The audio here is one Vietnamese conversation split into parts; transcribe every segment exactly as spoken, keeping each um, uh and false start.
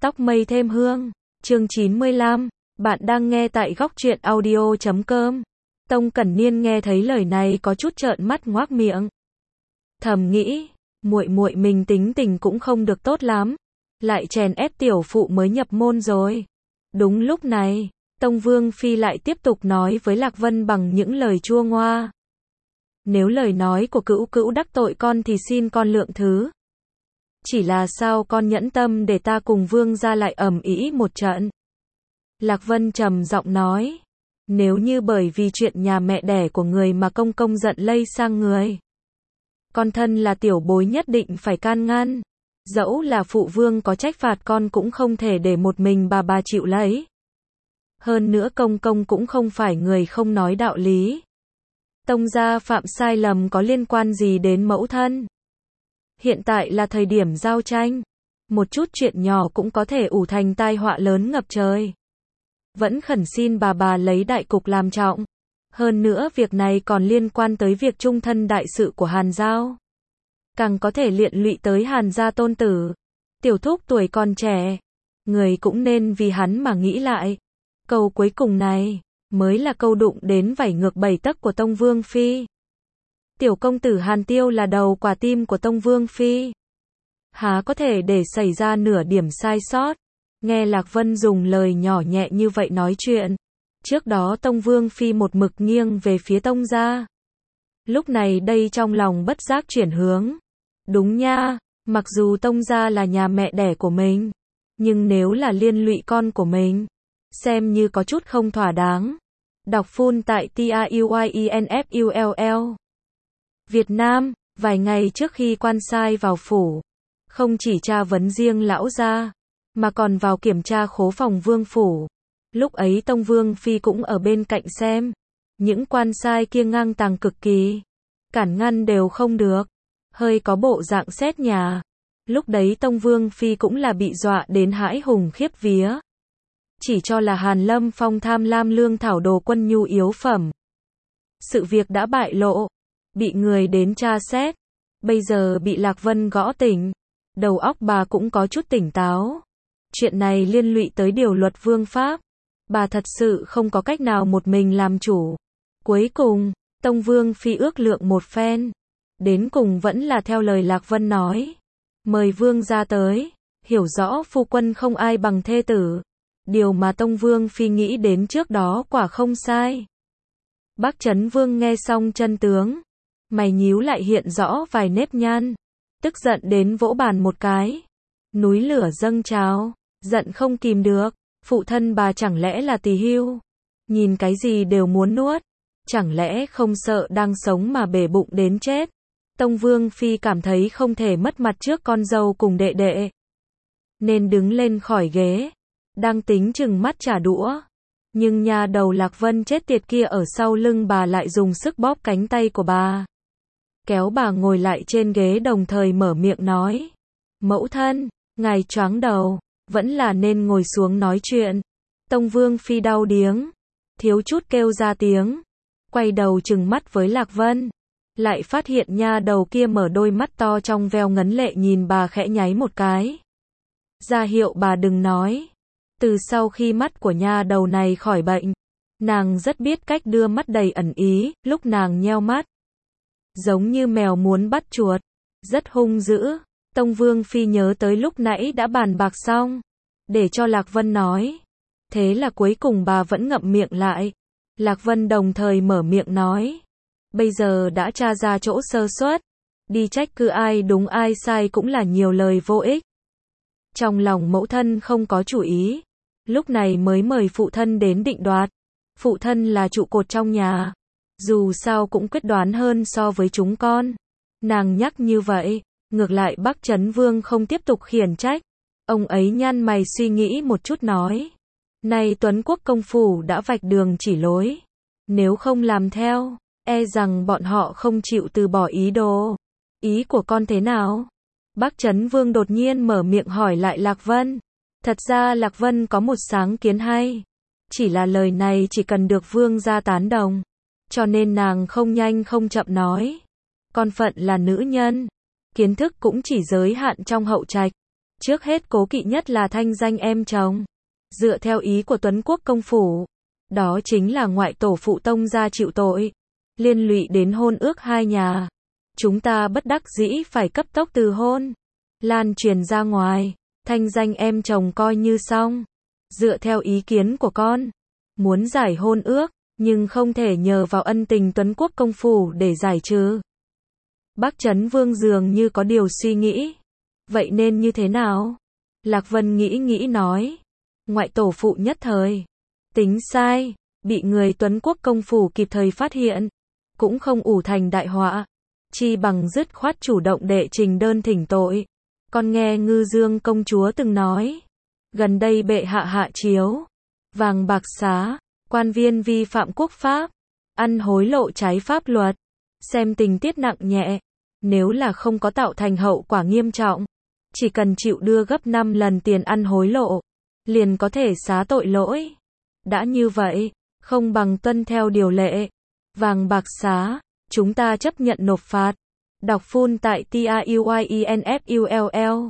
Tóc mây thêm hương, chương chín mươi lăm, bạn đang nghe tại góc truyện audio chấm com. Tông Cẩn Niên nghe thấy lời này có chút trợn mắt ngoác miệng. Thầm nghĩ, muội muội mình tính tình cũng không được tốt lắm, lại chèn ép tiểu phụ mới nhập môn rồi. Đúng lúc này, Tông Vương Phi lại tiếp tục nói với Lạc Vân bằng những lời chua ngoa. Nếu lời nói của cữu cữu đắc tội con thì xin con lượng thứ. Chỉ là sao con nhẫn tâm để ta cùng Vương gia lại ầm ĩ một trận. Lạc Vân trầm giọng nói. Nếu như bởi vì chuyện nhà mẹ đẻ của người mà công công giận lây sang người, con thân là tiểu bối nhất định phải can ngăn. Dẫu là phụ vương có trách phạt con cũng không thể để một mình bà bà chịu lấy. Hơn nữa công công cũng không phải người không nói đạo lý. Tông gia phạm sai lầm có liên quan gì đến mẫu thân? Hiện tại là thời điểm giao tranh, một chút chuyện nhỏ cũng có thể ủ thành tai họa lớn ngập trời. Vẫn khẩn xin bà bà lấy đại cục làm trọng. Hơn nữa việc này còn liên quan tới việc trung thân đại sự của Hàn Giao. Càng có thể liên lụy tới Hàn gia tôn tử. Tiểu thúc tuổi còn trẻ, người cũng nên vì hắn mà nghĩ lại. Câu cuối cùng này mới là câu đụng đến vảy ngược bảy tấc của Tông Vương Phi. Tiểu công tử Hàn Tiêu là đầu quả tim của Tông Vương Phi, há có thể để xảy ra nửa điểm sai sót. Nghe Lạc Vân dùng lời nhỏ nhẹ như vậy nói chuyện, trước đó Tông Vương Phi một mực nghiêng về phía Tông gia. Lúc này đây trong lòng bất giác chuyển hướng. Đúng nha, mặc dù Tông gia là nhà mẹ đẻ của mình, nhưng nếu là liên lụy con của mình, xem như có chút không thỏa đáng. Đọc full tại T A U Y E N F U L L. Việt Nam, vài ngày trước khi quan sai vào phủ, không chỉ tra vấn riêng lão gia, mà còn vào kiểm tra khố phòng vương phủ. Lúc ấy Tông Vương Phi cũng ở bên cạnh xem. Những quan sai kia ngang tàng cực kỳ, cản ngăn đều không được, hơi có bộ dạng xét nhà. Lúc đấy Tông Vương Phi cũng là bị dọa đến hãi hùng khiếp vía. Chỉ cho là Hàn Lâm Phong tham lam lương thảo đồ quân nhu yếu phẩm. Sự việc đã bại lộ, bị người đến tra xét, bây giờ bị Lạc Vân gõ tỉnh, đầu óc bà cũng có chút tỉnh táo. Chuyện này liên lụy tới điều luật vương pháp, bà thật sự không có cách nào một mình làm chủ. Cuối cùng, Tông Vương Phi ước lượng một phen, đến cùng vẫn là theo lời Lạc Vân nói. Mời vương gia tới, hiểu rõ phu quân không ai bằng thê tử. Điều mà Tông Vương Phi nghĩ đến trước đó quả không sai. Bác Chấn Vương nghe xong chân tướng, mày nhíu lại hiện rõ vài nếp nhăn, tức giận đến vỗ bàn một cái. Núi lửa dâng trào, giận không kìm được, phụ thân bà chẳng lẽ là tỳ hưu, nhìn cái gì đều muốn nuốt, chẳng lẽ không sợ đang sống mà bể bụng đến chết. Tông Vương Phi cảm thấy không thể mất mặt trước con dâu cùng đệ đệ, nên đứng lên khỏi ghế, đang tính chừng mắt trả đũa. Nhưng nhà đầu Lạc Vân chết tiệt kia ở sau lưng bà lại dùng sức bóp cánh tay của bà, kéo bà ngồi lại trên ghế đồng thời mở miệng nói. Mẫu thân, ngài choáng đầu, vẫn là nên ngồi xuống nói chuyện. Tông Vương Phi đau điếng, thiếu chút kêu ra tiếng, quay đầu chừng mắt với Lạc Vân, lại phát hiện nha đầu kia mở đôi mắt to trong veo ngấn lệ nhìn bà khẽ nháy một cái, ra hiệu bà đừng nói. Từ sau khi mắt của nha đầu này khỏi bệnh, nàng rất biết cách đưa mắt đầy ẩn ý. Lúc nàng nheo mắt, giống như mèo muốn bắt chuột, rất hung dữ. Tông Vương Phi nhớ tới lúc nãy đã bàn bạc xong, để cho Lạc Vân nói. Thế là cuối cùng bà vẫn ngậm miệng lại. Lạc Vân đồng thời mở miệng nói. Bây giờ đã tra ra chỗ sơ suất, đi trách cứ ai đúng ai sai cũng là nhiều lời vô ích. Trong lòng mẫu thân không có chủ ý, lúc này mới mời phụ thân đến định đoạt. Phụ thân là trụ cột trong nhà, dù sao cũng quyết đoán hơn so với chúng con. Nàng nhắc như vậy, ngược lại Bác Chấn Vương không tiếp tục khiển trách. Ông ấy nhăn mày suy nghĩ một chút nói. Này Tuấn Quốc công phủ đã vạch đường chỉ lối, nếu không làm theo, e rằng bọn họ không chịu từ bỏ ý đồ. Ý của con thế nào? Bác Chấn Vương đột nhiên mở miệng hỏi lại Lạc Vân. Thật ra Lạc Vân có một sáng kiến hay, chỉ là lời này chỉ cần được vương gia tán đồng, cho nên nàng không nhanh không chậm nói. Con phận là nữ nhân, kiến thức cũng chỉ giới hạn trong hậu trạch, Trước hết cố kỵ nhất là thanh danh em chồng. Dựa theo ý của Tuấn Quốc công phủ, đó chính là ngoại tổ phụ Tông gia chịu tội, liên lụy đến hôn ước hai nhà. Chúng ta bất đắc dĩ phải cấp tốc từ hôn, lan truyền ra ngoài, thanh danh em chồng coi như xong. Dựa theo ý kiến của con, muốn giải hôn ước, nhưng không thể nhờ vào ân tình Tuấn Quốc công phủ để giải trừ. Bác Trấn Vương dường như có điều suy nghĩ. Vậy nên như thế nào? Lạc Vân nghĩ nghĩ nói. Ngoại tổ phụ nhất thời tính sai, bị người Tuấn Quốc công phủ kịp thời phát hiện, cũng không ủ thành đại họa, chi bằng dứt khoát chủ động đệ trình đơn thỉnh tội. Con nghe Ngư Dương công chúa từng nói, gần đây bệ hạ hạ chiếu, vàng bạc xá, quan viên vi phạm quốc pháp, ăn hối lộ trái pháp luật, xem tình tiết nặng nhẹ, nếu là không có tạo thành hậu quả nghiêm trọng, chỉ cần chịu đưa gấp năm lần tiền ăn hối lộ, liền có thể xá tội lỗi. Đã như vậy, không bằng tuân theo điều lệ, vàng bạc xá, chúng ta chấp nhận nộp phạt. Đọc full tại T A U Y I N F U L L.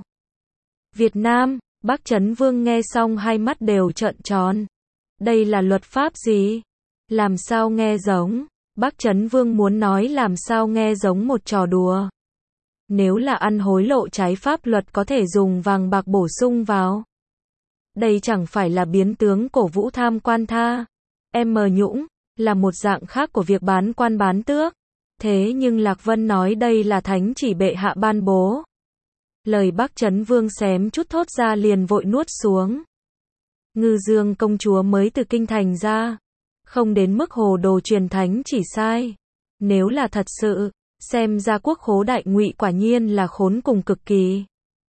Việt Nam, Bác Trấn Vương nghe xong hai mắt đều trợn tròn. Đây là luật pháp gì? Làm sao nghe giống? Bác Trấn Vương muốn nói làm sao nghe giống một trò đùa. Nếu là ăn hối lộ trái pháp luật có thể dùng vàng bạc bổ sung vào. Đây chẳng phải là biến tướng cổ vũ tham quan tha. M nhũng, là một dạng khác của việc bán quan bán tước. Thế nhưng Lạc Vân nói đây là thánh chỉ bệ hạ ban bố. Lời Bác Trấn Vương xém chút thốt ra liền vội nuốt xuống. Ngư Dương công chúa mới từ kinh thành ra, không đến mức hồ đồ truyền thánh chỉ sai. Nếu là thật sự, xem ra quốc khố đại ngụy quả nhiên là khốn cùng cực kỳ.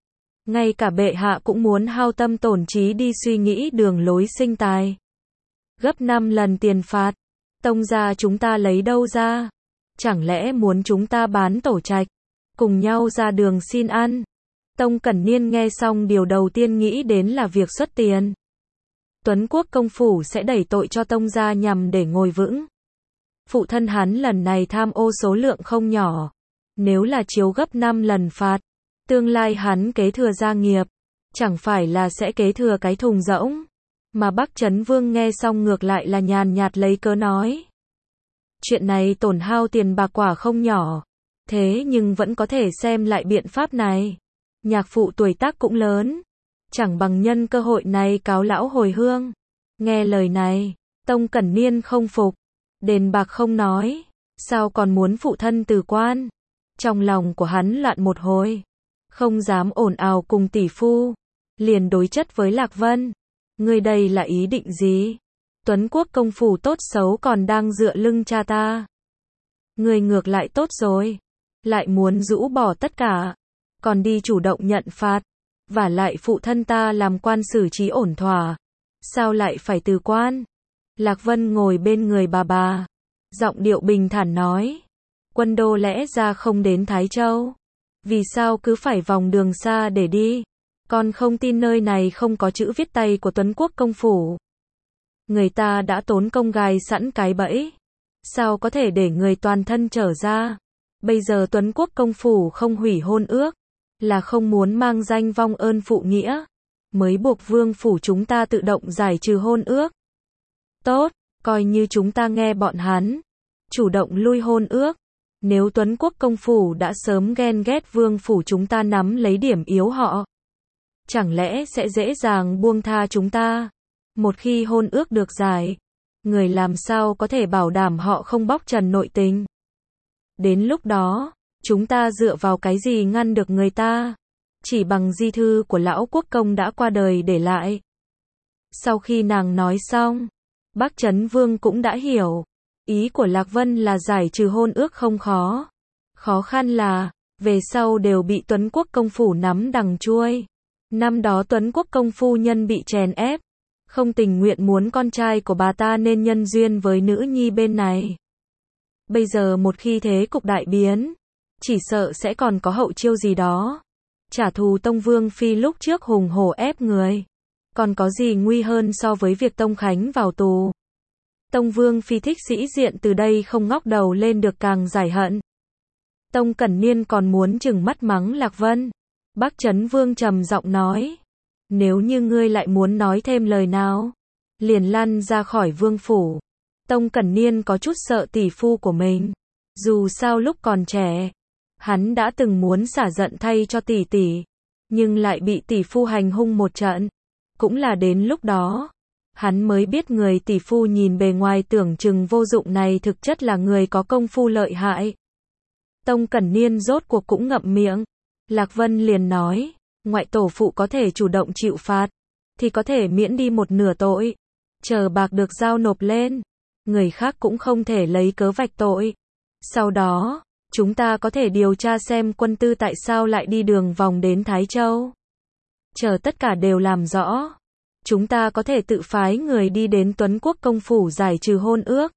Ngay cả bệ hạ cũng muốn hao tâm tổn trí đi suy nghĩ đường lối sinh tài. Gấp năm lần tiền phạt, Tông gia chúng ta lấy đâu ra? Chẳng lẽ muốn chúng ta bán tổ trạch, cùng nhau ra đường xin ăn? Tông Cẩn Niên nghe xong điều đầu tiên nghĩ đến là việc xuất tiền. Tuấn Quốc công phủ sẽ đẩy tội cho Tông gia nhằm để ngồi vững. Phụ thân hắn lần này tham ô số lượng không nhỏ. Nếu là chiếu gấp năm lần phạt, tương lai hắn kế thừa gia nghiệp, chẳng phải là sẽ kế thừa cái thùng rỗng. Mà Bác Trấn Vương nghe xong ngược lại là nhàn nhạt lấy cớ nói. Chuyện này tổn hao tiền bạc quả không nhỏ, thế nhưng vẫn có thể xem lại biện pháp này. Nhạc phụ tuổi tác cũng lớn, chẳng bằng nhân cơ hội này cáo lão hồi hương. Nghe lời này, Tông Cẩn Niên không phục, đền bạc không nói, sao còn muốn phụ thân từ quan. Trong lòng của hắn loạn một hồi, không dám ồn ào cùng tỷ phu, liền đối chất với Lạc Vân. Ngươi đây là ý định gì? Tuấn Quốc công phủ tốt xấu còn đang dựa lưng cha ta. Ngươi ngược lại tốt rồi, lại muốn rũ bỏ tất cả, còn đi chủ động nhận phạt, vả lại phụ thân ta làm quan xử trí ổn thỏa, sao lại phải từ quan? Lạc Vân ngồi bên người bà bà, giọng điệu bình thản nói, Quân Đô lẽ ra không đến Thái Châu, vì sao cứ phải vòng đường xa để đi? Con không tin nơi này không có chữ viết tay của Tuấn Quốc công phủ. Người ta đã tốn công gài sẵn cái bẫy, sao có thể để người toàn thân trở ra? Bây giờ Tuấn Quốc công phủ không hủy hôn ước, là không muốn mang danh vong ơn phụ nghĩa, mới buộc vương phủ chúng ta tự động giải trừ hôn ước. Tốt, coi như chúng ta nghe bọn hắn, chủ động lui hôn ước. Nếu Tuấn Quốc công phủ đã sớm ghen ghét vương phủ chúng ta nắm lấy điểm yếu họ, chẳng lẽ sẽ dễ dàng buông tha chúng ta? Một khi hôn ước được giải, người làm sao có thể bảo đảm họ không bóc trần nội tình? Đến lúc đó, chúng ta dựa vào cái gì ngăn được người ta? Chỉ bằng di thư của lão quốc công đã qua đời để lại. Sau khi nàng nói xong, Bác Trấn Vương cũng đã hiểu. Ý của Lạc Vân là giải trừ hôn ước không khó. Khó khăn là, về sau đều bị Tuấn Quốc công phủ nắm đằng chuôi. Năm đó Tuấn Quốc công phu nhân bị chèn ép, không tình nguyện muốn con trai của bà ta nên nhân duyên với nữ nhi bên này. Bây giờ một khi thế cục đại biến, chỉ sợ sẽ còn có hậu chiêu gì đó. Trả thù Tông Vương Phi lúc trước hùng hổ ép người. Còn có gì nguy hơn so với việc Tông Khánh vào tù. Tông Vương Phi thích sĩ diện từ đây không ngóc đầu lên được càng giải hận. Tông Cẩn Niên còn muốn chừng mắt mắng Lạc Vân. Bác Chấn Vương trầm giọng nói, nếu như ngươi lại muốn nói thêm lời nào, liền lăn ra khỏi vương phủ. Tông Cẩn Niên có chút sợ tỷ phu của mình. Dù sao lúc còn trẻ, hắn đã từng muốn xả giận thay cho tỷ tỷ, nhưng lại bị tỷ phu hành hung một trận. Cũng là đến lúc đó, hắn mới biết người tỷ phu nhìn bề ngoài tưởng chừng vô dụng này thực chất là người có công phu lợi hại. Tông Cẩn Niên rốt cuộc cũng ngậm miệng. Lạc Vân liền nói, ngoại tổ phụ có thể chủ động chịu phạt, thì có thể miễn đi một nửa tội. Chờ bạc được giao nộp lên, người khác cũng không thể lấy cớ vạch tội. Sau đó, chúng ta có thể điều tra xem quân tư tại sao lại đi đường vòng đến Thái Châu. Chờ tất cả đều làm rõ, chúng ta có thể tự phái người đi đến Tuấn Quốc công phủ giải trừ hôn ước.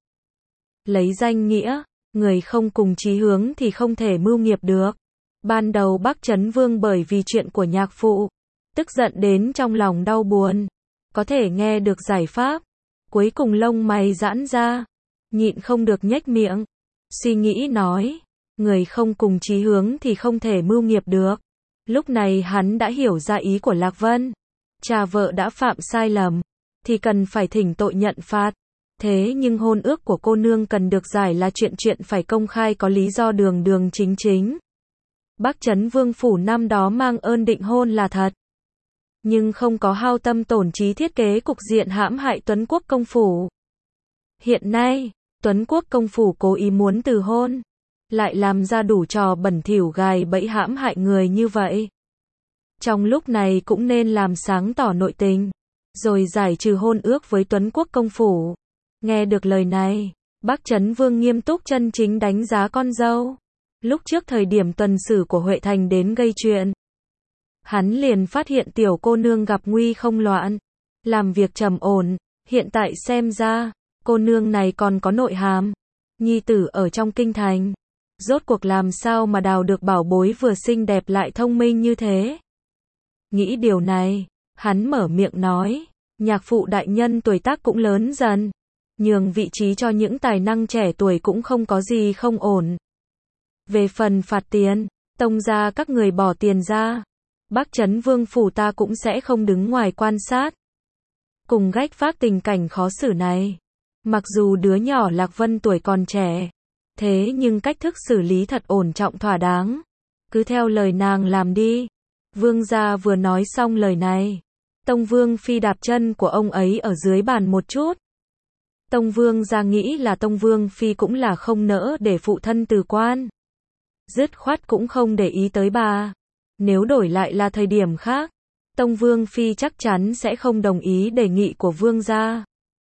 Lấy danh nghĩa, người không cùng chí hướng thì không thể mưu nghiệp được. Ban đầu Bác Chấn Vương bởi vì chuyện của nhạc phụ, tức giận đến trong lòng đau buồn, có thể nghe được giải pháp, cuối cùng lông mày giãn ra, nhịn không được nhếch miệng, suy nghĩ nói, người không cùng chí hướng thì không thể mưu nghiệp được. Lúc này hắn đã hiểu ra ý của Lạc Vân, cha vợ đã phạm sai lầm, thì cần phải thỉnh tội nhận phạt. Thế nhưng hôn ước của cô nương cần được giải là chuyện chuyện phải công khai có lý do đường đường chính chính. Bác Chấn Vương phủ năm đó mang ơn định hôn là thật, nhưng không có hao tâm tổn trí thiết kế cục diện hãm hại Tuấn Quốc công phủ. Hiện nay, Tuấn Quốc công phủ cố ý muốn từ hôn, lại làm ra đủ trò bẩn thỉu gài bẫy hãm hại người như vậy. Trong lúc này cũng nên làm sáng tỏ nội tình, rồi giải trừ hôn ước với Tuấn Quốc công phủ. Nghe được lời này, Bác Chấn Vương nghiêm túc chân chính đánh giá con dâu. Lúc trước thời điểm tuần sử của Huệ Thành đến gây chuyện, hắn liền phát hiện tiểu cô nương gặp nguy không loạn, làm việc trầm ổn, hiện tại xem ra, cô nương này còn có nội hàm. Nhi tử ở trong kinh thành, rốt cuộc làm sao mà đào được bảo bối vừa xinh đẹp lại thông minh như thế. Nghĩ điều này, hắn mở miệng nói, nhạc phụ đại nhân tuổi tác cũng lớn dần, nhường vị trí cho những tài năng trẻ tuổi cũng không có gì không ổn. Về phần phạt tiền, tông gia các người bỏ tiền ra, Bác Chấn Vương phủ ta cũng sẽ không đứng ngoài quan sát, cùng gách vác tình cảnh khó xử này. Mặc dù đứa nhỏ Lạc Vân tuổi còn trẻ, thế nhưng cách thức xử lý thật ổn trọng thỏa đáng. Cứ theo lời nàng làm đi. Vương gia vừa nói xong lời này, Tông Vương Phi đạp chân của ông ấy ở dưới bàn một chút. Tông Vương gia nghĩ là Tông Vương Phi cũng là không nỡ để phụ thân từ quan, dứt khoát cũng không để ý tới bà. Nếu đổi lại là thời điểm khác, Tông Vương Phi chắc chắn sẽ không đồng ý đề nghị của Vương gia.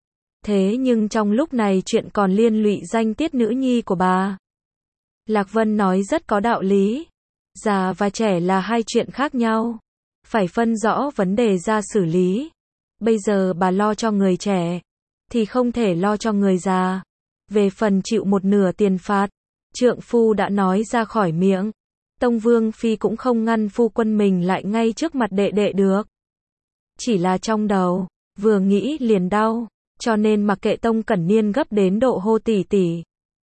Thế nhưng trong lúc này chuyện còn liên lụy danh tiết nữ nhi của bà. Lạc Vân nói rất có đạo lý. Già và trẻ là hai chuyện khác nhau. Phải phân rõ vấn đề ra xử lý. Bây giờ bà lo cho người trẻ, thì không thể lo cho người già. Về phần chịu một nửa tiền phạt, trượng phu đã nói ra khỏi miệng. Tông Vương Phi cũng không ngăn phu quân mình lại ngay trước mặt đệ đệ được. Chỉ là trong đầu, vừa nghĩ liền đau, cho nên mặc kệ Tông Cẩn Niên gấp đến độ hô tỷ tỷ.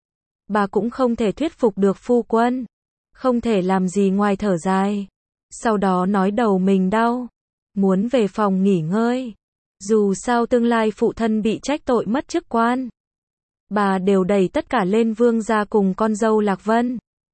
Bà cũng không thể thuyết phục được phu quân, không thể làm gì ngoài thở dài. Sau đó nói đầu mình đau, muốn về phòng nghỉ ngơi. Dù sao tương lai phụ thân bị trách tội mất chức quan, bà đều đẩy tất cả lên Vương gia cùng con dâu Lạc Vân.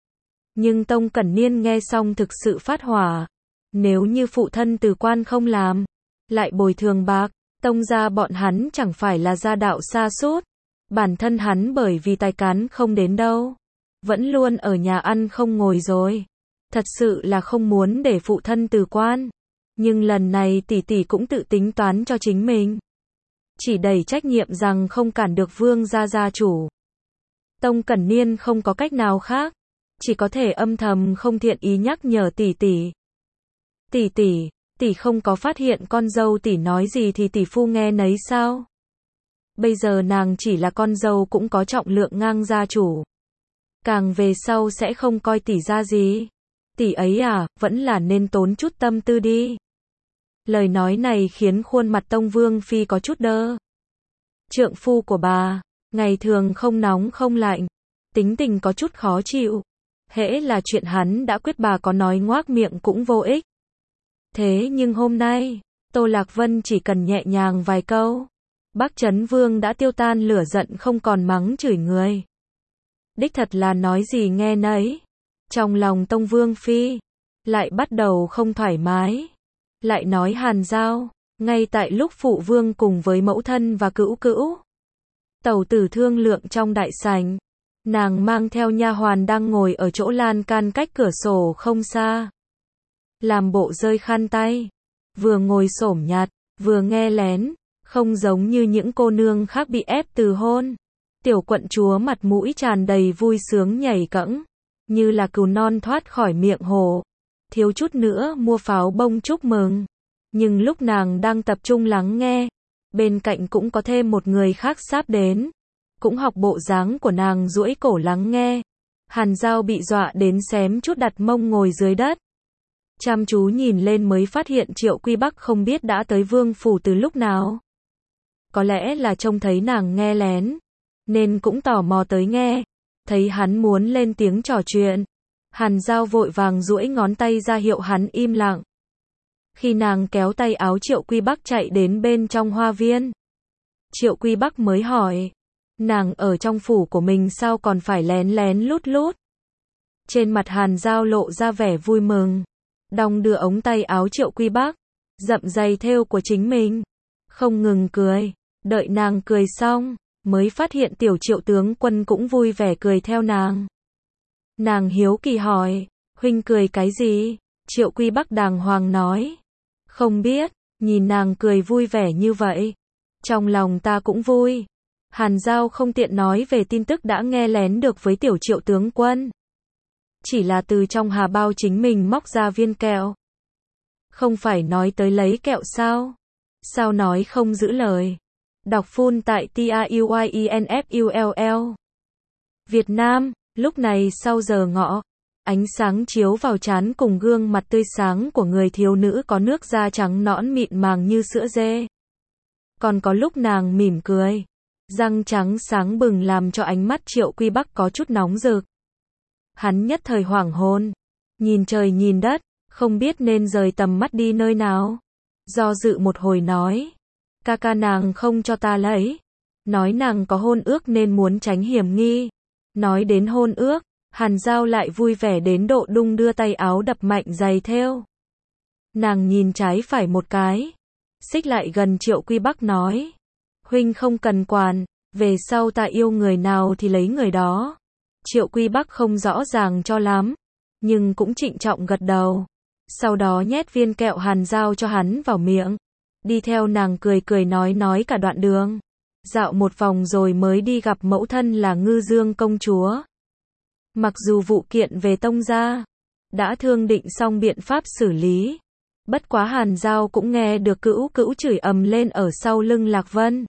Nhưng Tông Cẩn Niên nghe xong thực sự phát hỏa. Nếu như phụ thân từ quan không làm, lại bồi thường bạc, Tông gia bọn hắn chẳng phải là gia đạo sa sút. Bản thân hắn bởi vì tài cán không đến đâu, vẫn luôn ở nhà ăn không ngồi rồi. Thật sự là không muốn để phụ thân từ quan. Nhưng lần này tỷ tỷ cũng tự tính toán cho chính mình, chỉ đẩy trách nhiệm rằng không cản được Vương gia gia chủ. Tông Cẩn Niên không có cách nào khác, chỉ có thể âm thầm không thiện ý nhắc nhở tỷ tỷ. Tỷ tỷ, tỷ không có phát hiện con dâu tỷ nói gì thì tỷ phu nghe nấy sao? Bây giờ nàng chỉ là con dâu cũng có trọng lượng ngang gia chủ. Càng về sau sẽ không coi tỷ ra gì. Tỷ ấy à, vẫn là nên tốn chút tâm tư đi. Lời nói này khiến khuôn mặt Tông Vương Phi có chút đơ. Trượng phu của bà, ngày thường không nóng không lạnh, tính tình có chút khó chịu. hễ là chuyện hắn đã quyết bà có nói ngoác miệng cũng vô ích. Thế nhưng hôm nay, Tô Lạc Vân chỉ cần nhẹ nhàng vài câu, Bắc Chấn Vương đã tiêu tan lửa giận không còn mắng chửi người. Đích thật là nói gì nghe nấy. Trong lòng Tông Vương Phi, lại bắt đầu không thoải mái. Lại nói Hàn Giao, ngay tại lúc phụ vương cùng với mẫu thân và cữu cữu tẩu tử thương lượng trong đại sảnh, nàng mang theo nha hoàn đang ngồi ở chỗ lan can cách cửa sổ không xa. Làm bộ rơi khăn tay, vừa ngồi xổm nhặt, vừa nghe lén, không giống như những cô nương khác bị ép từ hôn. Tiểu quận chúa mặt mũi tràn đầy vui sướng nhảy cẫng, như là cừu non thoát khỏi miệng hổ, thiếu chút nữa mua pháo bông chúc mừng. Nhưng lúc nàng đang tập trung lắng nghe, bên cạnh cũng có thêm một người khác sáp đến, cũng học bộ dáng của nàng duỗi cổ lắng nghe. Hàn Giao bị dọa đến xém chút đặt mông ngồi dưới đất. Chăm chú nhìn lên mới phát hiện Triệu Quy Bắc không biết đã tới vương phủ từ lúc nào. Có lẽ là trông thấy nàng nghe lén, nên cũng tò mò tới nghe. Thấy hắn muốn lên tiếng trò chuyện, Hàn Giao vội vàng duỗi ngón tay ra hiệu hắn im lặng. Khi nàng kéo tay áo Triệu Quy Bắc chạy đến bên trong hoa viên, Triệu Quy Bắc mới hỏi, nàng ở trong phủ của mình sao còn phải lén lén lút lút. Trên mặt Hàn Giao lộ ra vẻ vui mừng, đong đưa ống tay áo Triệu Quy Bắc, dậm giày thêu của chính mình, không ngừng cười. Đợi nàng cười xong, mới phát hiện tiểu Triệu tướng quân cũng vui vẻ cười theo nàng. Nàng hiếu kỳ hỏi, huynh cười cái gì? Triệu Quy Bắc đàng hoàng nói, không biết. Nhìn nàng cười vui vẻ như vậy, trong lòng ta cũng vui. Hàn Giao không tiện nói về tin tức đã nghe lén được với tiểu Triệu tướng quân, chỉ là từ trong hà bao chính mình móc ra viên kẹo. Không phải nói tới lấy kẹo sao? Sao nói không giữ lời? Đọc full tại T A U Y E N F U L L. Việt Nam, lúc này sau giờ ngọ, ánh sáng chiếu vào trán cùng gương mặt tươi sáng của người thiếu nữ có nước da trắng nõn mịn màng như sữa dê. Còn có lúc nàng mỉm cười, răng trắng sáng bừng làm cho ánh mắt Triệu Quy Bắc có chút nóng rực. Hắn nhất thời hoảng hồn, nhìn trời nhìn đất, không biết nên rời tầm mắt đi nơi nào. Do dự một hồi nói, ca ca nàng không cho ta lấy, nói nàng có hôn ước nên muốn tránh hiểm nghi. Nói đến hôn ước, Hàn Giao lại vui vẻ đến độ đung đưa tay áo đập mạnh giày thêu. Nàng nhìn trái phải một cái, xích lại gần Triệu Quy Bắc nói, huynh không cần quản, về sau ta yêu người nào thì lấy người đó. Triệu Quy Bắc không rõ ràng cho lắm, nhưng cũng trịnh trọng gật đầu. Sau đó nhét viên kẹo Hàn Giao cho hắn vào miệng, đi theo nàng cười cười nói nói cả đoạn đường. Dạo một vòng rồi mới đi gặp mẫu thân là Ngư Dương công chúa. Mặc dù vụ kiện về Tông gia đã thương định xong biện pháp xử lý, bất quá Hàn Giao cũng nghe được cữu cữu chửi ầm lên ở sau lưng Lạc Vân.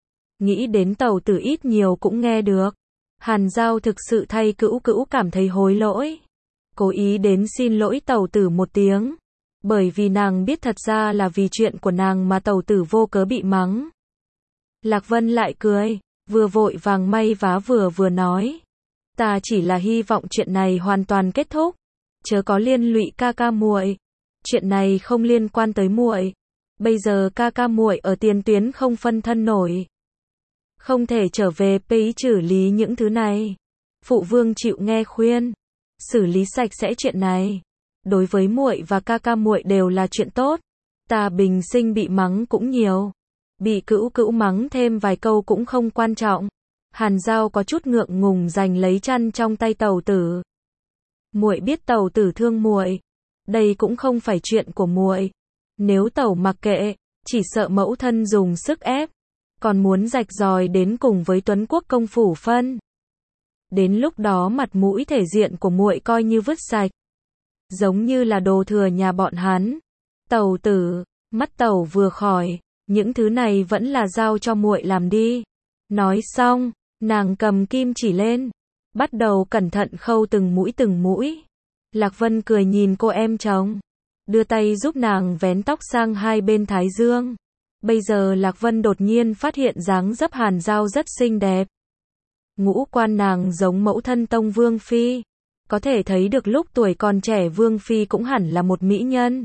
Nghĩ đến tẩu tử ít nhiều cũng nghe được, Hàn Giao thực sự thay cữu cữu cảm thấy hối lỗi, cố ý đến xin lỗi tẩu tử một tiếng, bởi vì nàng biết thật ra là vì chuyện của nàng mà tẩu tử vô cớ bị mắng. Lạc Vân lại cười, vừa vội vàng may vá vừa vừa nói, ta chỉ là hy vọng chuyện này hoàn toàn kết thúc, chớ có liên lụy ca ca muội. Chuyện này không liên quan tới muội. Bây giờ ca ca muội ở tiền tuyến không phân thân nổi, không thể trở về pays xử lý những thứ này. Phụ vương chịu nghe khuyên, xử lý sạch sẽ chuyện này. Đối với muội và ca ca muội đều là chuyện tốt. Ta bình sinh bị mắng cũng nhiều, bị cữu cữu mắng thêm vài câu cũng không quan trọng. Hàn Giao có chút ngượng ngùng giành lấy chăn trong tay tẩu tử. Muội biết tẩu tử thương muội, đây cũng không phải chuyện của muội. Nếu tẩu mặc kệ, chỉ sợ mẫu thân dùng sức ép, còn muốn rạch ròi đến cùng với Tuấn Quốc công phủ phân. Đến lúc đó mặt mũi thể diện của muội coi như vứt sạch, giống như là đồ thừa nhà bọn hắn. Tẩu tử, mắt tẩu vừa khỏi, những thứ này vẫn là giao cho muội làm đi. Nói xong, nàng cầm kim chỉ lên, bắt đầu cẩn thận khâu từng mũi từng mũi. Lạc Vân cười nhìn cô em chồng, đưa tay giúp nàng vén tóc sang hai bên thái dương. Bây giờ Lạc Vân đột nhiên phát hiện dáng dấp Hàn Giao rất xinh đẹp. Ngũ quan nàng giống mẫu thân Tông Vương Phi, Có thể thấy được lúc tuổi còn trẻ Vương Phi cũng hẳn là một mỹ nhân.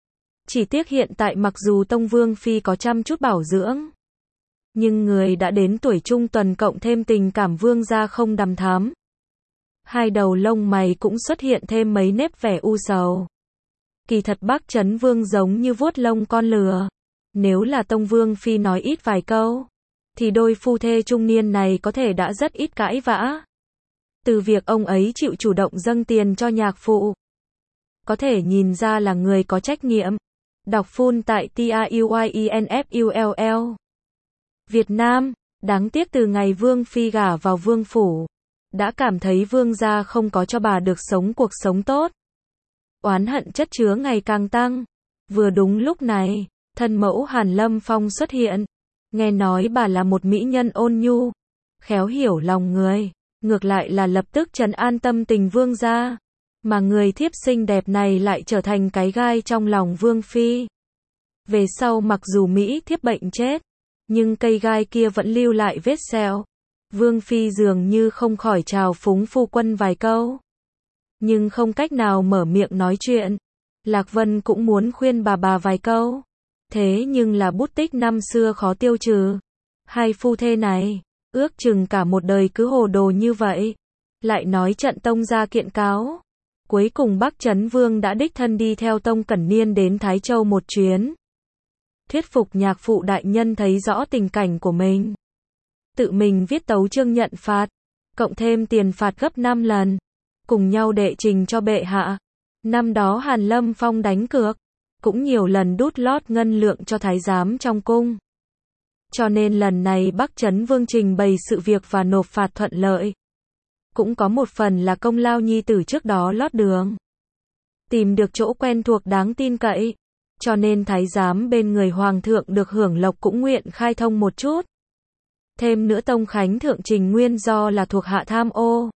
Chỉ tiếc hiện tại mặc dù Tông Vương Phi có chăm chút bảo dưỡng, nhưng người đã đến tuổi trung tuần cộng thêm tình cảm vương gia không đằm thắm. Hai đầu lông mày cũng xuất hiện thêm mấy nếp vẻ u sầu. Kỳ thật Bắc Chấn Vương giống như vuốt lông con lừa. Nếu là Tông Vương Phi nói ít vài câu, thì đôi phu thê trung niên này có thể đã rất ít cãi vã. Từ việc ông ấy chịu chủ động dâng tiền cho nhạc phụ, có thể nhìn ra là người có trách nhiệm. Đọc full tại T R U Y E N F U L L. Việt Nam, đáng tiếc từ ngày Vương Phi gả vào Vương Phủ, đã cảm thấy Vương gia không có cho bà được sống cuộc sống tốt. Oán hận chất chứa ngày càng tăng. Vừa đúng lúc này, thân mẫu Hàn Lâm Phong xuất hiện. Nghe nói bà là một mỹ nhân ôn nhu, khéo hiểu lòng người, ngược lại là lập tức trấn an tâm tình Vương gia. Mà người thiếp xinh đẹp này lại trở thành cái gai trong lòng Vương Phi. Về sau mặc dù Mỹ thiếp bệnh chết, nhưng cây gai kia vẫn lưu lại vết sẹo. Vương Phi dường như không khỏi trào phúng phu quân vài câu, nhưng không cách nào mở miệng nói chuyện. Lạc Vân cũng muốn khuyên bà bà vài câu, thế nhưng là bút tích năm xưa khó tiêu trừ. Hai phu thê này, ước chừng cả một đời cứ hồ đồ như vậy. Lại nói trận Tông gia kiện cáo. Cuối cùng Bắc Chấn Vương đã đích thân đi theo Tông Cẩn Niên đến Thái Châu một chuyến. Thuyết phục nhạc phụ đại nhân thấy rõ tình cảnh của mình. Tự mình viết tấu chương nhận phạt, cộng thêm tiền phạt gấp năm lần, cùng nhau đệ trình cho bệ hạ. Năm đó Hàn Lâm Phong đánh cược, cũng nhiều lần đút lót ngân lượng cho thái giám trong cung. Cho nên lần này Bắc Chấn Vương trình bày sự việc và nộp phạt thuận lợi. Cũng có một phần là công lao nhi tử trước đó lót đường. Tìm được chỗ quen thuộc đáng tin cậy. Cho nên thái giám bên người hoàng thượng được hưởng lộc cũng nguyện khai thông một chút. Thêm nữa Tông Khánh thượng trình nguyên do là thuộc hạ tham ô.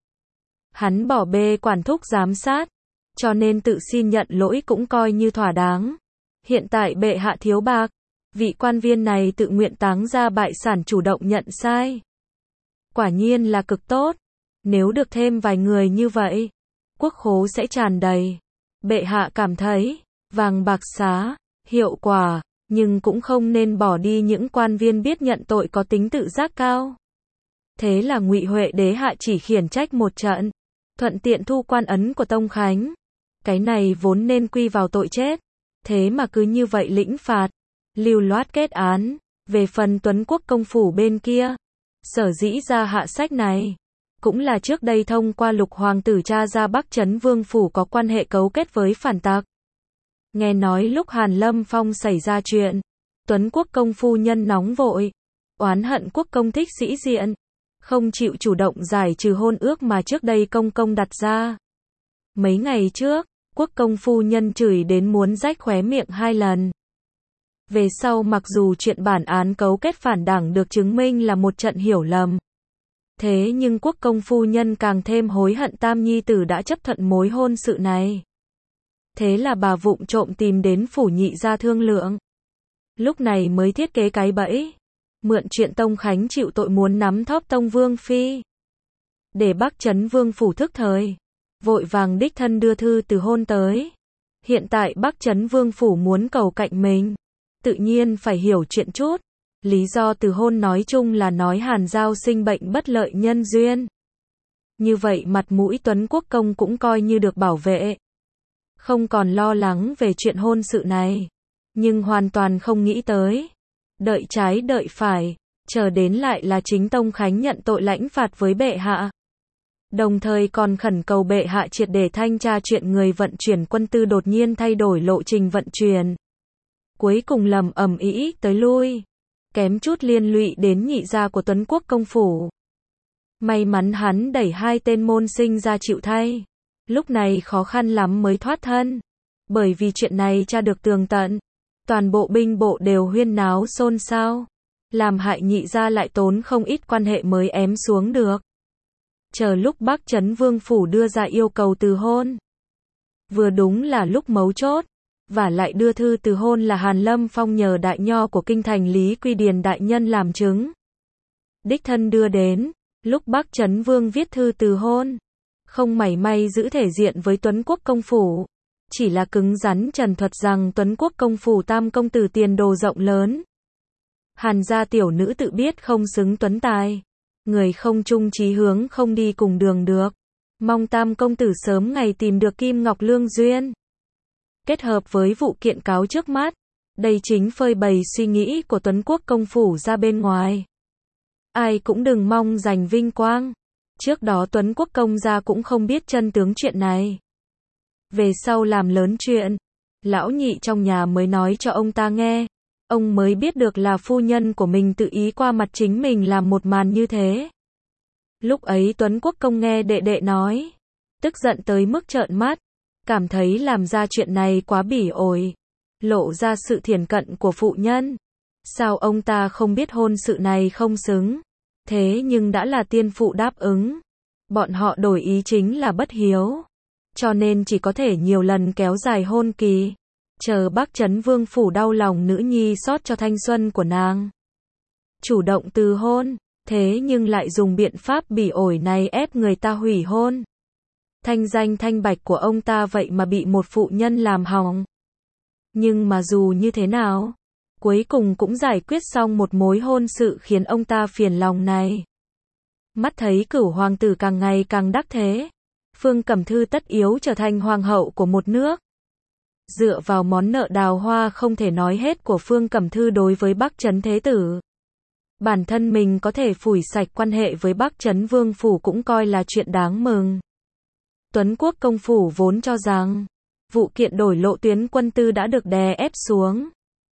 Hắn bỏ bê quản thúc giám sát, cho nên tự xin nhận lỗi cũng coi như thỏa đáng. Hiện tại bệ hạ thiếu bạc, vị quan viên này tự nguyện táng ra bại sản chủ động nhận sai. Quả nhiên là cực tốt. Nếu được thêm vài người như vậy, quốc khố sẽ tràn đầy. Bệ hạ cảm thấy, vàng bạc xá, hiệu quả, nhưng cũng không nên bỏ đi những quan viên biết nhận tội có tính tự giác cao. Thế là Ngụy Huệ đế hạ chỉ khiển trách một trận, thuận tiện thu quan ấn của Tông Khánh. Cái này vốn nên quy vào tội chết, thế mà cứ như vậy lĩnh phạt, lưu loát kết án. Về phần Tuấn Quốc công phủ bên kia, sở dĩ ra hạ sách này, cũng là trước đây thông qua Lục hoàng tử tra ra Bắc Chấn Vương phủ có quan hệ cấu kết với phản tặc. Nghe nói lúc Hàn Lâm Phong xảy ra chuyện, Tuấn Quốc công phu nhân nóng vội, oán hận quốc công thích sĩ diện, không chịu chủ động giải trừ hôn ước mà trước đây công công đặt ra. Mấy ngày trước, quốc công phu nhân chửi đến muốn rách khóe miệng hai lần. Về sau mặc dù chuyện bản án cấu kết phản đảng được chứng minh là một trận hiểu lầm, thế nhưng quốc công phu nhân càng thêm hối hận tam nhi tử đã chấp thuận mối hôn sự này. Thế là bà vụng trộm tìm đến phủ nhị gia thương lượng. Lúc này mới thiết kế cái bẫy, mượn chuyện Tông Khánh chịu tội muốn nắm thóp Tông Vương Phi. Để Bắc Chấn Vương phủ thức thời, vội vàng đích thân đưa thư từ hôn tới. Hiện tại Bắc Chấn Vương phủ muốn cầu cạnh mình, tự nhiên phải hiểu chuyện chút. Lý do từ hôn nói chung là nói Hàn Giao sinh bệnh bất lợi nhân duyên. Như vậy mặt mũi Tuấn Quốc công cũng coi như được bảo vệ. Không còn lo lắng về chuyện hôn sự này. Nhưng hoàn toàn không nghĩ tới. Đợi trái đợi phải, chờ đến lại là chính Tông Khánh nhận tội lãnh phạt với bệ hạ. Đồng thời còn khẩn cầu bệ hạ triệt để thanh tra chuyện người vận chuyển quân tư đột nhiên thay đổi lộ trình vận chuyển. Cuối cùng lầm ầm ĩ tới lui, kém chút liên lụy đến nhị gia của Tuấn Quốc công phủ. May mắn hắn đẩy hai tên môn sinh ra chịu thay. Lúc này khó khăn lắm mới thoát thân. Bởi vì chuyện này tra được tường tận, toàn bộ binh bộ đều huyên náo xôn xao, làm hại nhị gia lại tốn không ít quan hệ mới ém xuống được. Chờ lúc Bắc Chấn Vương phủ đưa ra yêu cầu từ hôn, vừa đúng là lúc mấu chốt, và lại đưa thư từ hôn là Hàn Lâm Phong nhờ đại nho của kinh thành Lý Quy Điền đại nhân làm chứng. Đích thân đưa đến, lúc Bắc Chấn Vương viết thư từ hôn, không mảy may giữ thể diện với Tuấn Quốc công phủ, chỉ là cứng rắn trần thuật rằng Tuấn Quốc công phủ tam công tử tiền đồ rộng lớn. Hàn gia tiểu nữ tự biết không xứng tuấn tài, người không chung chí hướng không đi cùng đường được, mong tam công tử sớm ngày tìm được kim ngọc lương duyên. Kết hợp với vụ kiện cáo trước mắt, đây chính phơi bày suy nghĩ của Tuấn Quốc công phủ ra bên ngoài. Ai cũng đừng mong giành vinh quang. Trước đó Tuấn Quốc công gia cũng không biết chân tướng chuyện này. Về sau làm lớn chuyện, lão nhị trong nhà mới nói cho ông ta nghe. Ông mới biết được là phu nhân của mình tự ý qua mặt chính mình làm một màn như thế. Lúc ấy Tuấn Quốc công nghe đệ đệ nói, tức giận tới mức trợn mắt, cảm thấy làm ra chuyện này quá bỉ ổi, lộ ra sự thiển cận của phụ nhân. Sao ông ta không biết hôn sự này không xứng, thế nhưng đã là tiên phụ đáp ứng, bọn họ đổi ý chính là bất hiếu, cho nên chỉ có thể nhiều lần kéo dài hôn kỳ, chờ Bắc Trấn Vương phủ đau lòng nữ nhi xót cho thanh xuân của nàng, chủ động từ hôn, thế nhưng lại dùng biện pháp bỉ ổi này ép người ta hủy hôn. Thanh danh thanh bạch của ông ta vậy mà bị một phụ nhân làm hỏng. Nhưng mà dù như thế nào, cuối cùng cũng giải quyết xong một mối hôn sự khiến ông ta phiền lòng này. Mắt thấy Cửu hoàng tử càng ngày càng đắc thế, Phương Cẩm Thư tất yếu trở thành hoàng hậu của một nước. Dựa vào món nợ đào hoa không thể nói hết của Phương Cẩm Thư đối với Bắc Trấn Thế Tử, bản thân mình có thể phủi sạch quan hệ với Bắc Trấn Vương phủ cũng coi là chuyện đáng mừng. Tuấn Quốc công phủ vốn cho rằng vụ kiện đổi lộ tuyến quân tư đã được đè ép xuống,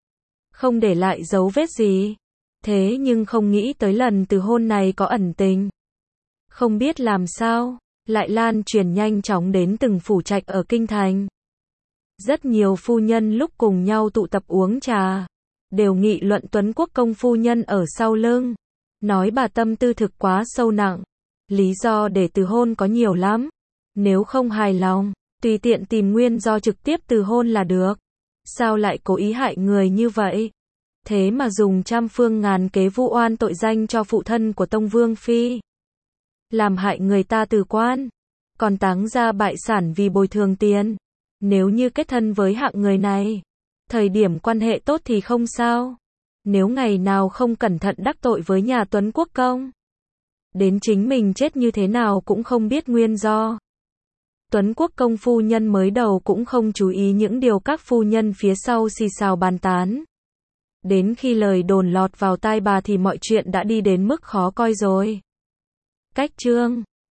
không để lại dấu vết gì. Thế nhưng không nghĩ tới lần từ hôn này có ẩn tình. Không biết làm sao, lại lan truyền nhanh chóng đến từng phủ trạch ở kinh thành. Rất nhiều phu nhân lúc cùng nhau tụ tập uống trà, đều nghị luận Tuấn Quốc công phu nhân ở sau lưng, nói bà tâm tư thực quá sâu nặng. Lý do để từ hôn có nhiều lắm, nếu không hài lòng, tùy tiện tìm nguyên do trực tiếp từ hôn là được. Sao lại cố ý hại người như vậy? Thế mà dùng trăm phương ngàn kế vu oan tội danh cho phụ thân của Tông Vương Phi, làm hại người ta từ quan, còn táng ra bại sản vì bồi thường tiền. Nếu như kết thân với hạng người này, thời điểm quan hệ tốt thì không sao. Nếu ngày nào không cẩn thận đắc tội với nhà Tuấn Quốc công, đến chính mình chết như thế nào cũng không biết nguyên do. Tuấn Quốc công phu nhân mới đầu cũng không chú ý những điều các phu nhân phía sau xì xào bàn tán. Đến khi lời đồn lọt vào tai bà thì mọi chuyện đã đi đến mức khó coi rồi. Cách chương